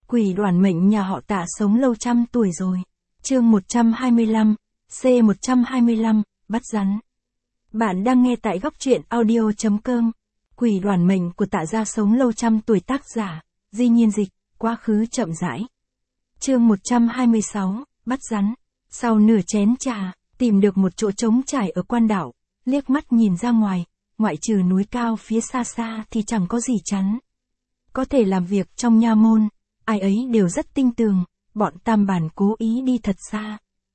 Quỷ đoản mệnh nhà họ Tạ sống lâu trăm tuổi rồi. Chương 125, C125, bắt rắn. Bạn đang nghe tại góc truyện audio.com. Quỷ đoản mệnh của Tạ gia sống lâu trăm tuổi, tác giả Di Nhiên Dịch, quá khứ chậm rãi. Chương 126, bắt rắn. Sau nửa chén trà, tìm được một chỗ trống trải ở quan đảo, liếc mắt nhìn ra ngoài, ngoại trừ núi cao phía xa xa thì chẳng có gì chắn. Có thể làm việc trong nha môn, ai ấy đều rất tinh tường, bọn Tam Bản cố ý đi thật xa.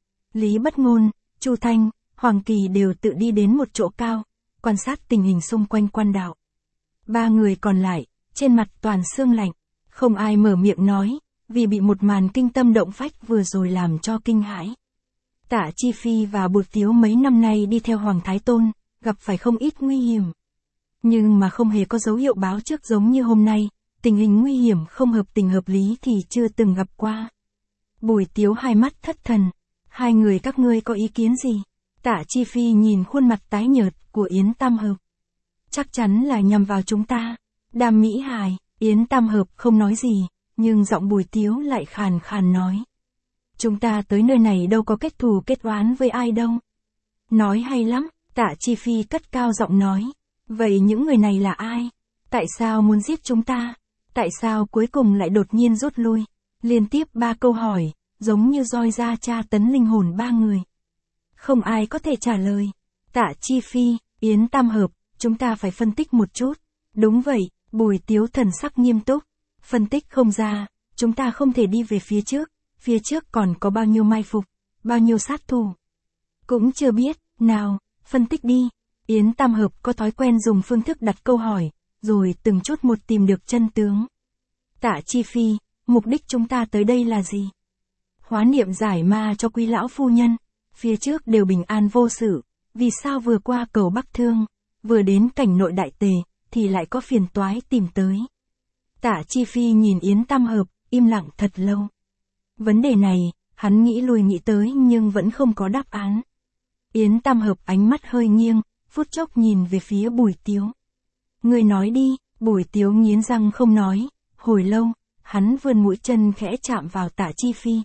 Lý Bất Ngôn, Chu Thanh, Hoàng Kỳ đều tự đi đến một chỗ cao, quan sát tình hình xung quanh quan đảo. Ba người còn lại, trên mặt toàn sương lạnh, không ai mở miệng nói, vì bị một màn kinh tâm động phách vừa rồi làm cho kinh hãi. Tạ Chi Phi và Bột Tiếu mấy năm nay đi theo Hoàng Thái Tôn, gặp phải không ít nguy hiểm. Nhưng mà không hề có dấu hiệu báo trước giống như hôm nay, tình hình nguy hiểm không hợp tình hợp lý thì chưa từng gặp qua. Bùi Tiếu hai mắt thất thần, hai người các ngươi có ý kiến gì? Tạ Chi Phi nhìn khuôn mặt tái nhợt của Yến Tam Hợp. Chắc chắn là nhằm vào chúng ta. Đàm Mỹ Hải, Yến Tam Hợp không nói gì, nhưng giọng Bùi Tiếu lại khàn khàn nói. Chúng ta tới nơi này đâu có kết thù kết oán với ai đâu. Nói hay lắm, Tạ Chi Phi cất cao giọng nói. Vậy những người này là ai? Tại sao muốn giết chúng ta? Tại sao cuối cùng lại đột nhiên rút lui? Liên tiếp 3 câu hỏi, giống như roi ra tra tấn linh hồn ba người. Không ai có thể trả lời. Tạ Chi Phi, Yến Tam Hợp, chúng ta phải phân tích một chút. Đúng vậy, Bùi Tiếu thần sắc nghiêm túc. Phân tích không ra, chúng ta không thể đi về phía trước còn có bao nhiêu mai phục, bao nhiêu sát thủ. Cũng chưa biết, nào, phân tích đi. Yến Tam Hợp có thói quen dùng phương thức đặt câu hỏi, rồi từng chút một tìm được chân tướng. Tạ Chi Phi, mục đích chúng ta tới đây là gì? Hóa niệm giải ma cho quý lão phu nhân, phía trước đều bình an vô sự, vì sao vừa qua cầu Bắc Thương, vừa đến cảnh nội đại tề, thì lại có phiền toái tìm tới? Tạ Chi Phi nhìn Yến Tam Hợp, im lặng thật lâu. Vấn đề này, hắn nghĩ lui nghĩ tới nhưng vẫn không có đáp án. Yến Tam Hợp ánh mắt hơi nghiêng, phút chốc nhìn về phía Bùi Tiếu. Người nói đi. Bùi Tiếu nghiến răng không nói. Hồi lâu, hắn vươn mũi chân khẽ chạm vào Tạ Chi Phi.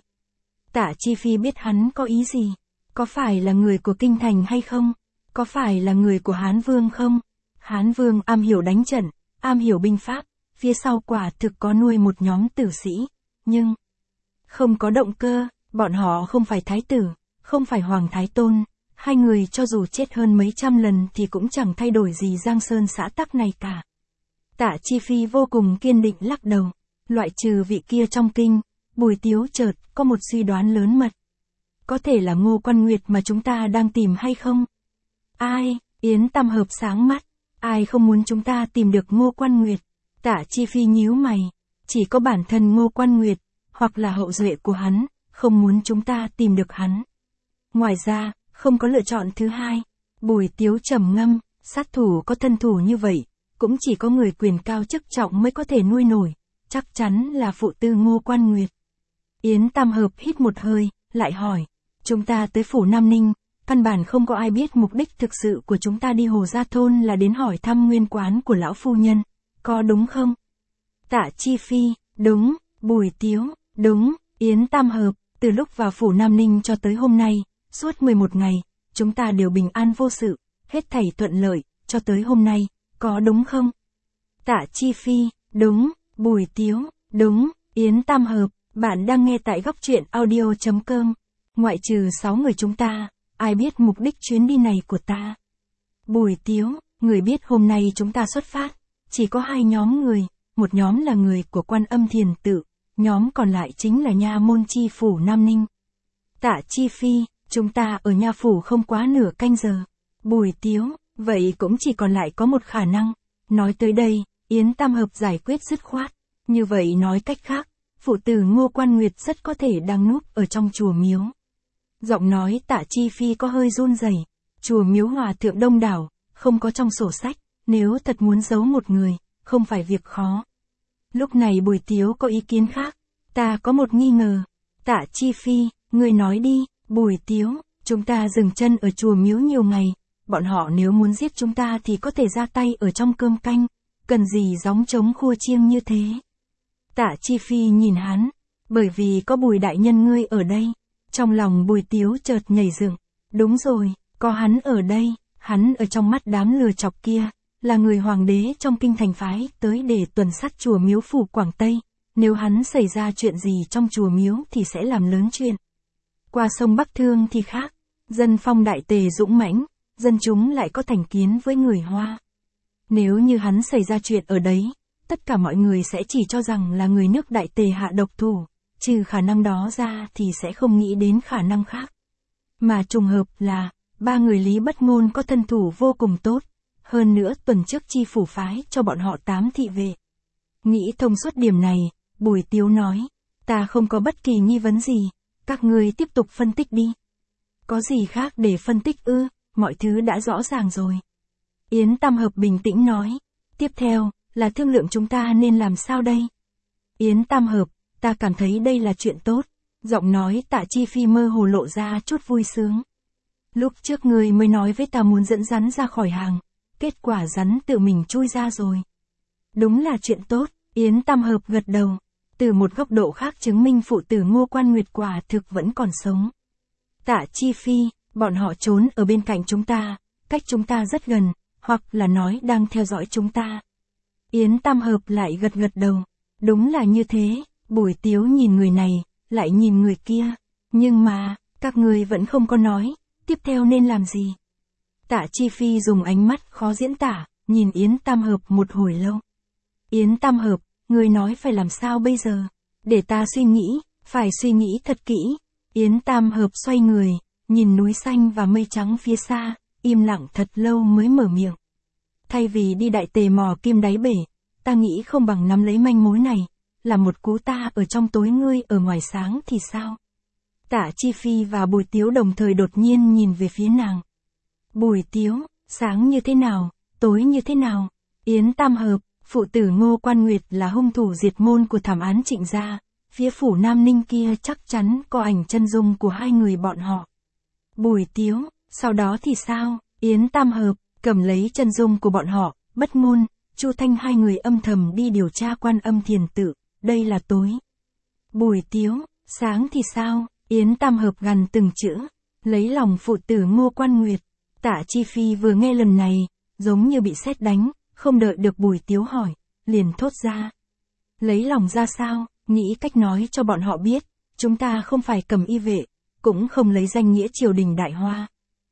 Tạ Chi Phi biết hắn có ý gì. Có phải là người của kinh thành hay không? Có phải là người của Hán Vương không? Hán Vương am hiểu đánh trận, am hiểu binh pháp, phía sau quả thực có nuôi một nhóm tử sĩ, nhưng không có động cơ, bọn họ không phải thái tử, không phải Hoàng Thái Tôn, hai người cho dù chết hơn mấy trăm lần thì cũng chẳng thay đổi gì Giang Sơn xã tắc này cả. Tạ Chi Phi vô cùng kiên định lắc đầu, loại trừ vị kia trong kinh. Bùi Tiếu chợt có một suy đoán lớn mật. Có thể là Ngô Quan Nguyệt mà chúng ta đang tìm hay không? Ai? Yến Tam Hợp sáng mắt. Ai không muốn chúng ta tìm được Ngô Quan Nguyệt? Tạ Chi Phi nhíu mày. Chỉ có bản thân Ngô Quan Nguyệt, hoặc là hậu duệ của hắn, không muốn chúng ta tìm được hắn. Ngoài ra, không có lựa chọn thứ hai. Bùi Tiếu trầm ngâm, sát thủ có thân thủ như vậy, cũng chỉ có người quyền cao chức trọng mới có thể nuôi nổi, chắc chắn là phụ tư Ngô Quan Nguyệt. Yến Tam Hợp hít một hơi, lại hỏi, chúng ta tới phủ Nam Ninh, căn bản không có ai biết mục đích thực sự của chúng ta đi Hồ Gia Thôn là đến hỏi thăm nguyên quán của lão phu nhân, có đúng không? Tạ Chi Phi, đúng. Bùi Tiếu, đúng. Yến Tam Hợp, từ lúc vào phủ Nam Ninh cho tới hôm nay, suốt 11 ngày, chúng ta đều bình an vô sự, hết thảy thuận lợi, cho tới hôm nay, có đúng không? Tạ Chi Phi, đúng. Bùi Tiếu, đúng. Yến Tam Hợp, bạn đang nghe tại góc truyện audio.com. Ngoại trừ 6 người chúng ta, ai biết mục đích chuyến đi này của ta? Bùi Tiếu, người biết hôm nay chúng ta xuất phát, chỉ có 2 nhóm người, một nhóm là người của Quan Âm Thiền Tự, nhóm còn lại chính là nha môn chi phủ Nam Ninh. Tạ Chi Phi, chúng ta ở nha phủ không quá nửa canh giờ. Bùi Tiếu, vậy cũng chỉ còn lại có một khả năng. Nói tới đây, Yến Tam Hợp giải quyết dứt khoát. Như vậy nói cách khác, phụ tử Ngô Quan Nguyệt rất có thể đang núp ở trong chùa miếu. Giọng nói Tạ Chi Phi có hơi run rẩy. Chùa miếu hòa thượng đông đảo, không có trong sổ sách, nếu thật muốn giấu một người, không phải việc khó. Lúc này Bùi Tiếu có ý kiến khác. Ta có một nghi ngờ. Tạ Chi Phi, người nói đi. Bùi Tiếu, chúng ta dừng chân ở chùa miếu nhiều ngày, bọn họ nếu muốn giết chúng ta thì có thể ra tay ở trong cơm canh, cần gì gióng trống khua chiêng như thế. Tạ Chi Phi nhìn hắn, bởi vì có Bùi đại nhân ngươi ở đây. Trong lòng Bùi Tiếu chợt nhảy dựng, đúng rồi, có hắn ở đây, hắn ở trong mắt đám lừa chọc kia, là người hoàng đế trong kinh thành phái tới để tuần sát chùa miếu phủ Quảng Tây, nếu hắn xảy ra chuyện gì trong chùa miếu thì sẽ làm lớn chuyện. Qua sông Bắc Thương thì khác, dân phong đại tề dũng mãnh, dân chúng lại có thành kiến với người Hoa. Nếu như hắn xảy ra chuyện ở đấy, tất cả mọi người sẽ chỉ cho rằng là người nước đại tề hạ độc thủ, trừ khả năng đó ra thì sẽ không nghĩ đến khả năng khác. Mà trùng hợp là, ba người Lý Bất Ngôn có thân thủ vô cùng tốt, hơn nữa tuần trước chi phủ phái cho bọn họ 8 thị vệ. Nghĩ thông suốt điểm này, Bùi Tiếu nói, ta không có bất kỳ nghi vấn gì, các ngươi tiếp tục phân tích đi. Có gì khác để phân tích ư, mọi thứ đã rõ ràng rồi. Yến Tam Hợp bình tĩnh nói, tiếp theo, là thương lượng chúng ta nên làm sao đây? Yến Tam Hợp, ta cảm thấy đây là chuyện tốt. Giọng nói Tạ Chi Phi mơ hồ lộ ra chút vui sướng. Lúc trước ngươi mới nói với ta muốn dẫn rắn ra khỏi hàng, kết quả rắn tự mình chui ra rồi. Đúng là chuyện tốt, Yến Tam Hợp gật đầu. Từ một góc độ khác chứng minh phụ tử Ngô Quan Nguyệt quả thực vẫn còn sống. Tạ Chi Phi, bọn họ trốn ở bên cạnh chúng ta, cách chúng ta rất gần, hoặc là nói đang theo dõi chúng ta. Yến Tam Hợp lại gật gật đầu. Đúng là như thế, Bùi Tiếu nhìn người này, lại nhìn người kia. Nhưng mà, các người vẫn không có nói, tiếp theo nên làm gì? Tạ Chi Phi dùng ánh mắt khó diễn tả, nhìn Yến Tam Hợp một hồi lâu. Yến Tam Hợp, người nói phải làm sao bây giờ? Để ta suy nghĩ, phải suy nghĩ thật kỹ. Yến Tam Hợp xoay người, nhìn núi xanh và mây trắng phía xa, im lặng thật lâu mới mở miệng. Thay vì đi đại tề mò kim đáy bể, ta nghĩ không bằng nắm lấy manh mối này, là một cú ta ở trong tối ngươi ở ngoài sáng thì sao? Tạ Chi Phi và Bùi Tiếu đồng thời đột nhiên nhìn về phía nàng. Bùi Tiếu, sáng như thế nào, tối như thế nào? Yến Tam Hợp, phụ tử Ngô Quan Nguyệt là hung thủ diệt môn của thảm án Trịnh gia, phía phủ Nam Ninh kia chắc chắn có ảnh chân dung của hai người bọn họ. Bùi Tiếu, sau đó thì sao? Yến Tam Hợp, cầm lấy chân dung của bọn họ, Bất Ngôn, Chu Thanh hai người âm thầm đi điều tra Quan Âm Thiền Tự, đây là tối. Bùi Tiếu, sáng thì sao? Yến Tam Hợp gằn từng chữ, lấy lòng phụ tử Ngô Quan Nguyệt. Tạ Chi Phi vừa nghe lần này, giống như bị sét đánh, không đợi được Bùi Tiếu hỏi, liền thốt ra. Lấy lòng ra sao, nghĩ cách nói cho bọn họ biết, chúng ta không phải cầm y vệ, cũng không lấy danh nghĩa triều đình Đại Hoa.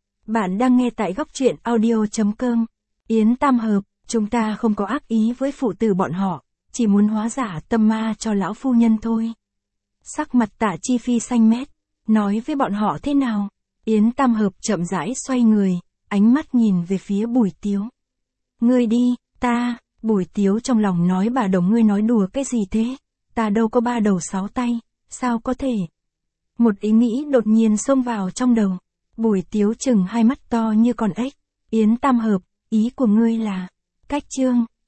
Bạn đang nghe tại góc truyện audio.com. Yến Tam Hợp, chúng ta không có ác ý với phụ tử bọn họ, chỉ muốn hóa giả tâm ma cho lão phu nhân thôi. Sắc mặt Tạ Chi Phi xanh mét, nói với bọn họ thế nào? Yến Tam Hợp chậm rãi xoay người, ánh mắt nhìn về phía Bùi Tiếu. Ngươi đi, ta, Bùi Tiếu trong lòng nói bà đồng ngươi nói đùa cái gì thế? Ta đâu có 3 đầu 6 tay, sao có thể? Một ý nghĩ đột nhiên xông vào trong đầu. Bùi Tiếu chừng hai mắt to như con ếch. Yến Tam Hợp, ý của ngươi là, cách chương.